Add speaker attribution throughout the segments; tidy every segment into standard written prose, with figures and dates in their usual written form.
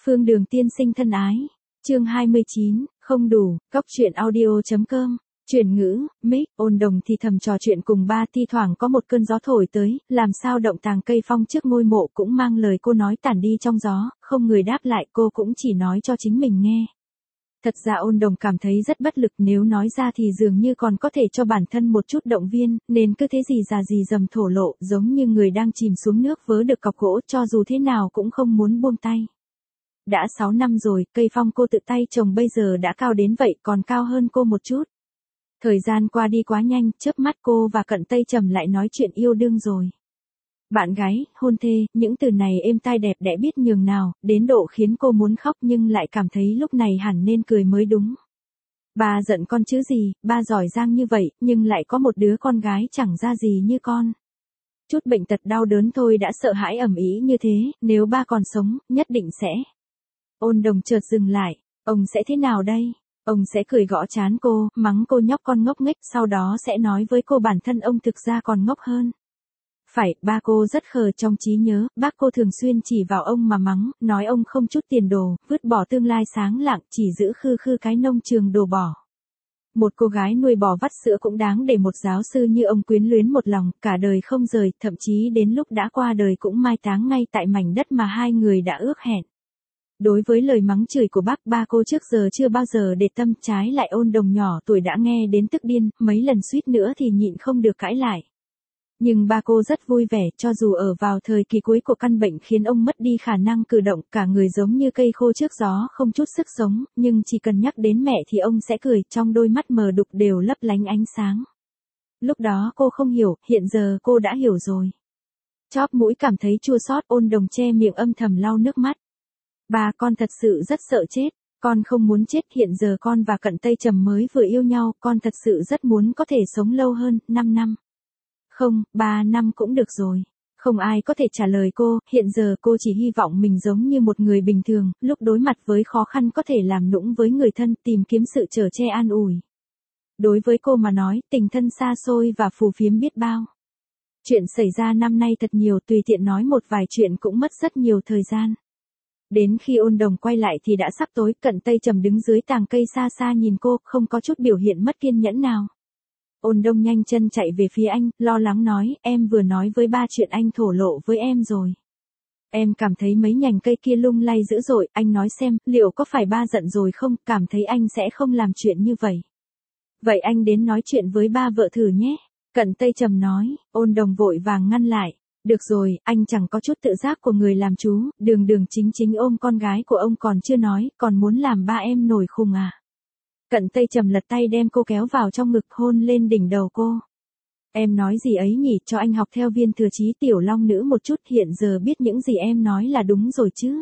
Speaker 1: Phương Đường tiên sinh thân ái. Chương 29, không đủ, cóc truyện audio.com. Chuyển ngữ, mic, Ôn Đồng thì thầm trò chuyện cùng ba, thi thoảng có một cơn gió thổi tới, làm sao động tàng cây phong trước ngôi mộ cũng mang lời cô nói tản đi trong gió, không người đáp lại, cô cũng chỉ nói cho chính mình nghe. Thật ra Ôn Đồng cảm thấy rất bất lực, nếu nói ra thì dường như còn có thể cho bản thân một chút động viên, nên cứ thế gì già gì dầm thổ lộ, giống như người đang chìm xuống nước vớ được cọc gỗ, cho dù thế nào cũng không muốn buông tay. Đã 6 năm rồi, cây phong cô tự tay trồng bây giờ đã cao đến vậy, còn cao hơn cô một chút. Thời gian qua đi quá nhanh, chớp mắt cô và Cận Tây Trầm lại nói chuyện yêu đương rồi. Bạn gái, hôn thê, những từ này êm tai đẹp đẽ biết nhường nào, đến độ khiến cô muốn khóc nhưng lại cảm thấy lúc này hẳn nên cười mới đúng. Ba giận con chứ gì, ba giỏi giang như vậy, nhưng lại có một đứa con gái chẳng ra gì như con. Chút bệnh tật đau đớn thôi đã sợ hãi ầm ĩ như thế, nếu ba còn sống, nhất định sẽ. Ôn Đồng chợt dừng lại, ông sẽ thế nào đây? Ông sẽ cười gõ trán cô, mắng cô nhóc con ngốc nghếch, sau đó sẽ nói với cô bản thân ông thực ra còn ngốc hơn. Phải, ba cô rất khờ, trong trí nhớ, bác cô thường xuyên chỉ vào ông mà mắng, nói ông không chút tiền đồ, vứt bỏ tương lai sáng lạng, chỉ giữ khư khư cái nông trường đồ bỏ. Một cô gái nuôi bò vắt sữa cũng đáng để một giáo sư như ông quyến luyến một lòng, cả đời không rời, thậm chí đến lúc đã qua đời cũng mai táng ngay tại mảnh đất mà hai người đã ước hẹn. Đối với lời mắng chửi của bác, ba cô trước giờ chưa bao giờ để tâm, trái lại Ôn Đồng nhỏ tuổi đã nghe đến tức điên, mấy lần suýt nữa thì nhịn không được cãi lại. Nhưng ba cô rất vui vẻ, cho dù ở vào thời kỳ cuối của căn bệnh khiến ông mất đi khả năng cử động, cả người giống như cây khô trước gió, không chút sức sống, nhưng chỉ cần nhắc đến mẹ thì ông sẽ cười, trong đôi mắt mờ đục đều lấp lánh ánh sáng. Lúc đó cô không hiểu, hiện giờ cô đã hiểu rồi. Chóp mũi cảm thấy chua xót, Ôn Đồng che miệng âm thầm lau nước mắt. Ba, con thật sự rất sợ chết, con không muốn chết, hiện giờ con và Cận Tây Trầm mới vừa yêu nhau, con thật sự rất muốn có thể sống lâu hơn, 5 năm. Không, 3 năm cũng được rồi. Không ai có thể trả lời cô, hiện giờ cô chỉ hy vọng mình giống như một người bình thường, lúc đối mặt với khó khăn có thể làm nũng với người thân, tìm kiếm sự chở che an ủi. Đối với cô mà nói, tình thân xa xôi và phù phiếm biết bao. Chuyện xảy ra năm nay thật nhiều, tùy tiện nói một vài chuyện cũng mất rất nhiều thời gian. Đến khi Ôn Đồng quay lại thì đã sắp tối, Cận Tây Trầm đứng dưới tàng cây xa xa nhìn cô, không có chút biểu hiện mất kiên nhẫn nào. Ôn Đồng nhanh chân chạy về phía anh, lo lắng nói, em vừa nói với ba chuyện anh thổ lộ với em rồi. Em cảm thấy mấy nhành cây kia lung lay dữ dội, anh nói xem, liệu có phải ba giận rồi không, cảm thấy anh sẽ không làm chuyện như vậy. Vậy anh đến nói chuyện với ba vợ thử nhé. Cận Tây Trầm nói, Ôn Đồng vội vàng ngăn lại. Được rồi, anh chẳng có chút tự giác của người làm chú, đường đường chính chính ôm con gái của ông còn chưa nói, còn muốn làm ba em nổi khùng à. Cận Tây Trầm lật tay đem cô kéo vào trong ngực, hôn lên đỉnh đầu cô. Em nói gì ấy nhỉ, cho anh học theo Viên Thừa Chí tiểu long nữ một chút, hiện giờ biết những gì em nói là đúng rồi chứ.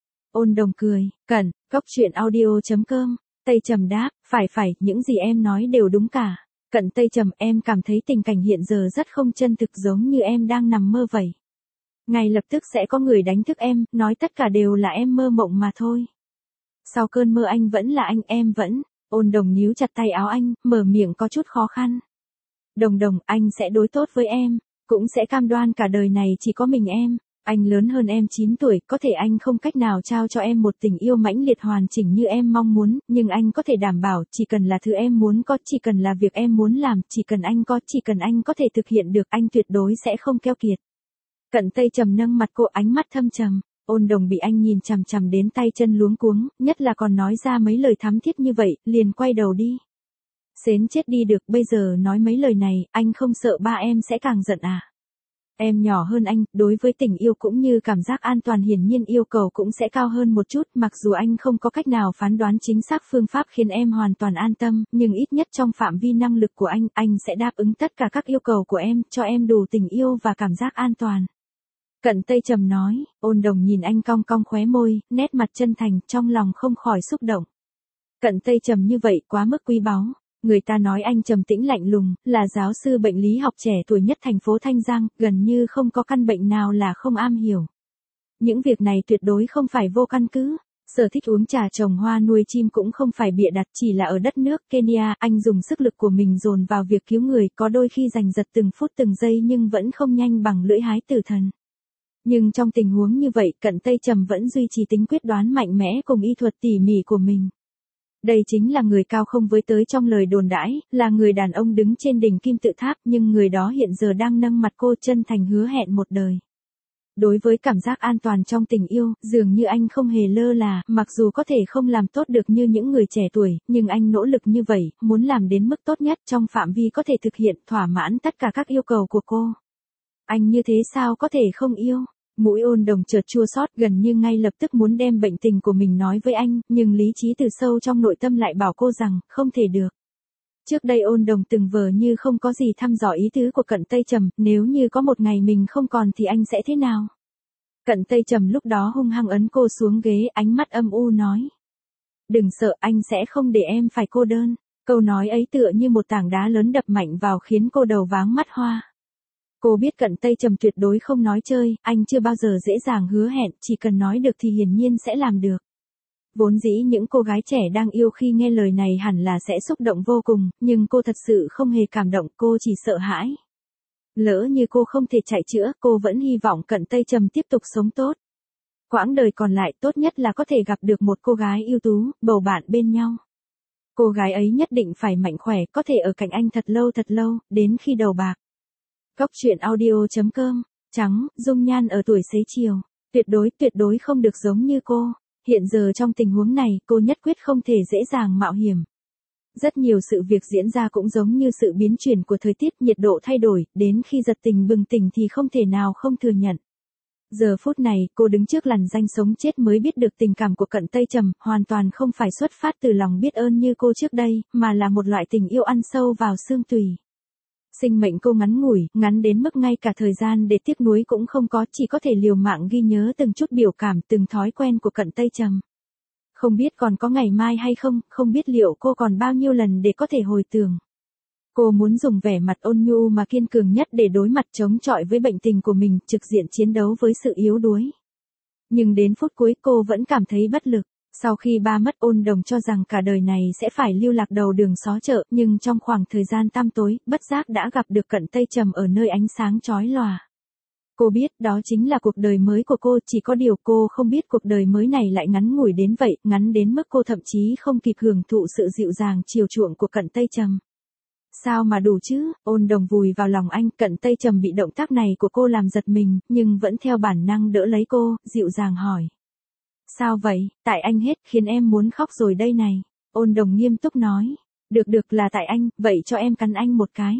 Speaker 1: Ôn Đồng cười, cóc truyện audio.com. Tây Trầm đáp, phải, những gì em nói đều đúng cả. Cận Tây Trầm, em cảm thấy tình cảnh hiện giờ rất không chân thực, giống như em đang nằm mơ vậy. Ngay lập tức sẽ có người đánh thức em, nói tất cả đều là em mơ mộng mà thôi. Sau cơn mơ anh vẫn là anh, em vẫn. Ôn Đồng níu chặt tay áo anh, mở miệng có chút khó khăn. Đồng, anh sẽ đối tốt với em, cũng sẽ cam đoan cả đời này chỉ có mình em. Anh lớn hơn em 9 tuổi, có thể anh không cách nào trao cho em một tình yêu mãnh liệt hoàn chỉnh như em mong muốn, nhưng anh có thể đảm bảo, chỉ cần là thứ em muốn có, chỉ cần là việc em muốn làm, chỉ cần anh có thể thực hiện được, anh tuyệt đối sẽ không keo kiệt. Cận Tây Trầm nâng mặt cô, ánh mắt thâm trầm. Ôn Đồng bị anh nhìn chằm chằm đến tay chân luống cuống, nhất là còn nói ra mấy lời thắm thiết như vậy, liền quay đầu đi. Xến chết đi được, bây giờ nói mấy lời này, anh không sợ ba em sẽ càng giận à? Em nhỏ hơn anh, đối với tình yêu cũng như cảm giác an toàn hiển nhiên yêu cầu cũng sẽ cao hơn một chút, mặc dù anh không có cách nào phán đoán chính xác phương pháp khiến em hoàn toàn an tâm, nhưng ít nhất trong phạm vi năng lực của anh sẽ đáp ứng tất cả các yêu cầu của em, cho em đủ tình yêu và cảm giác an toàn. Cận Tây Trầm nói, Ôn Đồng nhìn anh cong cong khóe môi, nét mặt chân thành, trong lòng không khỏi xúc động. Cận Tây Trầm như vậy quá mức quý báu. Người ta nói anh trầm tĩnh lạnh lùng, là giáo sư bệnh lý học trẻ tuổi nhất thành phố Thanh Giang, gần như không có căn bệnh nào là không am hiểu. Những việc này tuyệt đối không phải vô căn cứ. Sở thích uống trà trồng hoa nuôi chim cũng không phải bịa đặt, chỉ là ở đất nước Kenya, anh dùng sức lực của mình dồn vào việc cứu người, có đôi khi giành giật từng phút từng giây nhưng vẫn không nhanh bằng lưỡi hái tử thần. Nhưng trong tình huống như vậy, Cận Tây Trầm vẫn duy trì tính quyết đoán mạnh mẽ cùng y thuật tỉ mỉ của mình. Đây chính là người cao không với tới trong lời đồn đãi, là người đàn ông đứng trên đỉnh kim tự tháp, nhưng người đó hiện giờ đang nâng mặt cô chân thành hứa hẹn một đời. Đối với cảm giác an toàn trong tình yêu, dường như anh không hề lơ là, mặc dù có thể không làm tốt được như những người trẻ tuổi, nhưng anh nỗ lực như vậy, muốn làm đến mức tốt nhất trong phạm vi có thể thực hiện, thỏa mãn tất cả các yêu cầu của cô. Anh như thế sao có thể không yêu? Mũi Ôn Đồng chợt chua xót, gần như ngay lập tức muốn đem bệnh tình của mình nói với anh, nhưng lý trí từ sâu trong nội tâm lại bảo cô rằng, không thể được. Trước đây Ôn Đồng từng vờ như không có gì thăm dò ý tứ của Cận Tây Trầm, nếu như có một ngày mình không còn thì anh sẽ thế nào? Cận Tây Trầm lúc đó hung hăng ấn cô xuống ghế, ánh mắt âm u nói. Đừng sợ, anh sẽ không để em phải cô đơn. Câu nói ấy tựa như một tảng đá lớn đập mạnh vào khiến cô đầu váng mắt hoa. Cô biết Cận Tây Trầm tuyệt đối không nói chơi, anh chưa bao giờ dễ dàng hứa hẹn, chỉ cần nói được thì hiển nhiên sẽ làm được. Vốn dĩ những cô gái trẻ đang yêu khi nghe lời này hẳn là sẽ xúc động vô cùng, nhưng cô thật sự không hề cảm động, cô chỉ sợ hãi. Lỡ như cô không thể chạy chữa, cô vẫn hy vọng Cận Tây Trầm tiếp tục sống tốt. Quãng đời còn lại tốt nhất là có thể gặp được một cô gái ưu tú, bầu bạn bên nhau. Cô gái ấy nhất định phải mạnh khỏe, có thể ở cạnh anh thật lâu, đến khi đầu bạc. Cóc truyện audio.com, trắng, dung nhan ở tuổi xế chiều, tuyệt đối không được giống như cô. Hiện giờ trong tình huống này, cô nhất quyết không thể dễ dàng mạo hiểm. Rất nhiều sự việc diễn ra cũng giống như sự biến chuyển của thời tiết, nhiệt độ thay đổi, đến khi giật tình bừng tỉnh thì không thể nào không thừa nhận. Giờ phút này, cô đứng trước lằn ranh sống chết mới biết được tình cảm của Cận Tây Trầm, hoàn toàn không phải xuất phát từ lòng biết ơn như cô trước đây, mà là một loại tình yêu ăn sâu vào xương tủy. Sinh mệnh cô ngắn ngủi, ngắn đến mức ngay cả thời gian để tiếc nuối cũng không có, chỉ có thể liều mạng ghi nhớ từng chút biểu cảm, từng thói quen của Cận Tây Trầm. Không biết còn có ngày mai hay không, không biết liệu cô còn bao nhiêu lần để có thể hồi tưởng. Cô muốn dùng vẻ mặt ôn nhu mà kiên cường nhất để đối mặt chống chọi với bệnh tình của mình, trực diện chiến đấu với sự yếu đuối. Nhưng đến phút cuối cô vẫn cảm thấy bất lực. Sau khi ba mất, Ôn Đồng cho rằng cả đời này sẽ phải lưu lạc đầu đường xó chợ, nhưng trong khoảng thời gian tăm tối, bất giác đã gặp được Cận Tây Trầm ở nơi ánh sáng chói lòa. Cô biết đó chính là cuộc đời mới của cô, chỉ có điều cô không biết cuộc đời mới này lại ngắn ngủi đến vậy, ngắn đến mức cô thậm chí không kịp hưởng thụ sự dịu dàng chiều chuộng của Cận Tây Trầm. Sao mà đủ chứ? Ôn Đồng vùi vào lòng anh, Cận Tây Trầm bị động tác này của cô làm giật mình, nhưng vẫn theo bản năng đỡ lấy cô, dịu dàng hỏi. Sao vậy, tại anh hết, khiến em muốn khóc rồi đây này. Ôn Đồng nghiêm túc nói. Được là tại anh, vậy cho em cắn anh một cái.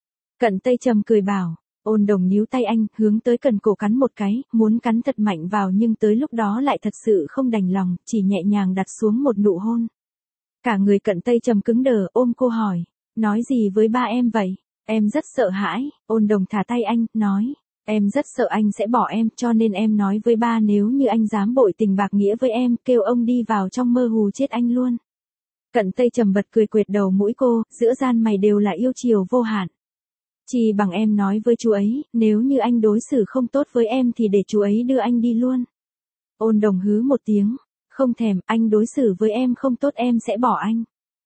Speaker 1: Cận Tây Trầm cười bảo. Ôn Đồng níu tay anh, hướng tới cần cổ cắn một cái, muốn cắn thật mạnh vào nhưng tới lúc đó lại thật sự không đành lòng, chỉ nhẹ nhàng đặt xuống một nụ hôn. Cả người Cận Tây Trầm cứng đờ, ôm cô hỏi. Nói gì với ba em vậy? Em rất sợ hãi. Ôn Đồng thả tay anh, nói. Em rất sợ anh sẽ bỏ em, cho nên em nói với ba nếu như anh dám bội tình bạc nghĩa với em, kêu ông đi vào trong mơ hù chết anh luôn. Cận Tây Trầm bật cười quệt đầu mũi cô, giữa gian mày đều là yêu chiều vô hạn. Chỉ bằng em nói với chú ấy, nếu như anh đối xử không tốt với em thì để chú ấy đưa anh đi luôn. Ôn Đồng hứ một tiếng. Không thèm, anh đối xử với em không tốt em sẽ bỏ anh.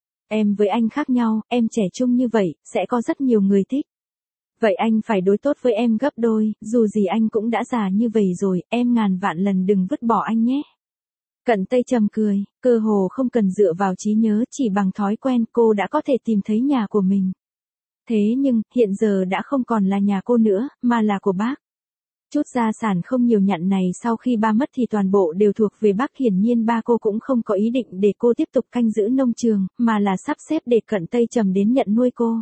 Speaker 1: Em với anh khác nhau, em trẻ trung như vậy, sẽ có rất nhiều người thích. Vậy anh phải đối tốt với em gấp đôi, dù gì anh cũng đã già như vậy rồi, em ngàn vạn lần đừng vứt bỏ anh nhé. Cận Tây Trầm cười, cơ hồ không cần dựa vào trí nhớ, chỉ bằng thói quen cô đã có thể tìm thấy nhà của mình. Thế nhưng, hiện giờ đã không còn là nhà cô nữa, mà là của bác. Chút gia sản không nhiều nhặn này sau khi ba mất thì toàn bộ đều thuộc về bác, hiển nhiên ba cô cũng không có ý định để cô tiếp tục canh giữ nông trường, mà là sắp xếp để Cận Tây Trầm đến nhận nuôi cô.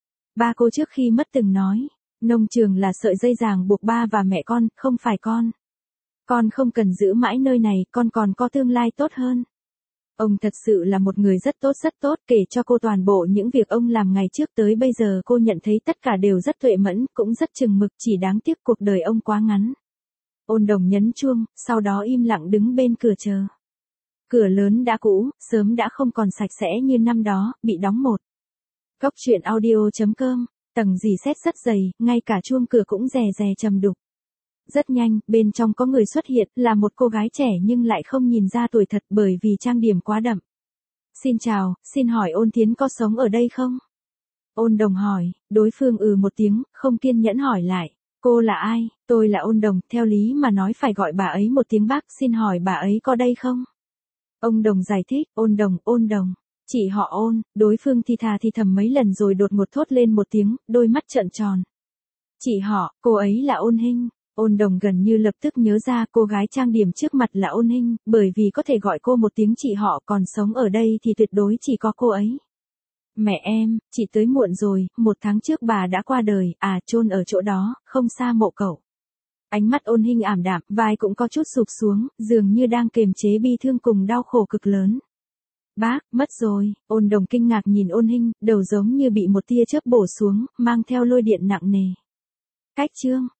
Speaker 1: Ba cô trước khi mất từng nói, nông trường là sợi dây ràng buộc ba và mẹ con, không phải con. Con không cần giữ mãi nơi này, con còn có tương lai tốt hơn. Ông thật sự là một người rất tốt, kể cho cô toàn bộ những việc ông làm ngày trước tới bây giờ cô nhận thấy tất cả đều rất tuệ mẫn, cũng rất chừng mực, chỉ đáng tiếc cuộc đời ông quá ngắn. Ôn Đồng nhấn chuông, sau đó im lặng đứng bên cửa chờ. Cửa lớn đã cũ, sớm đã không còn sạch sẽ như năm đó, bị đóng một. Cóc truyện audio.com, tầng dì xét rất dày, ngay cả chuông cửa cũng rè rè trầm đục. Rất nhanh, bên trong có người xuất hiện, là một cô gái trẻ nhưng lại không nhìn ra tuổi thật bởi vì trang điểm quá đậm. Xin chào, xin hỏi Ôn Thiến có sống ở đây không? Ôn Đồng hỏi, đối phương một tiếng, không kiên nhẫn hỏi lại. Cô là ai? Tôi là Ôn Đồng, theo lý mà nói phải gọi bà ấy một tiếng bác, xin hỏi bà ấy có đây không? Ông Đồng giải thích, Ôn Đồng. Chị họ Ôn, đối phương thì thà thì thầm mấy lần rồi đột ngột thốt lên một tiếng, đôi mắt trợn tròn. Chị họ, cô ấy là Ôn Hinh. Ôn Đồng gần như lập tức nhớ ra cô gái trang điểm trước mặt là Ôn Hinh, bởi vì có thể gọi cô một tiếng chị họ còn sống ở đây thì tuyệt đối chỉ có cô ấy. Mẹ em, chị tới muộn rồi, 1 tháng trước bà đã qua đời, chôn ở chỗ đó, không xa mộ cậu. Ánh mắt Ôn Hinh ảm đạm, vai cũng có chút sụp xuống, dường như đang kiềm chế bi thương cùng đau khổ cực lớn. Bác, mất rồi, Ôn Đồng kinh ngạc nhìn Ôn Hinh, đầu giống như bị một tia chớp bổ xuống, mang theo lôi điện nặng nề. Cách chương.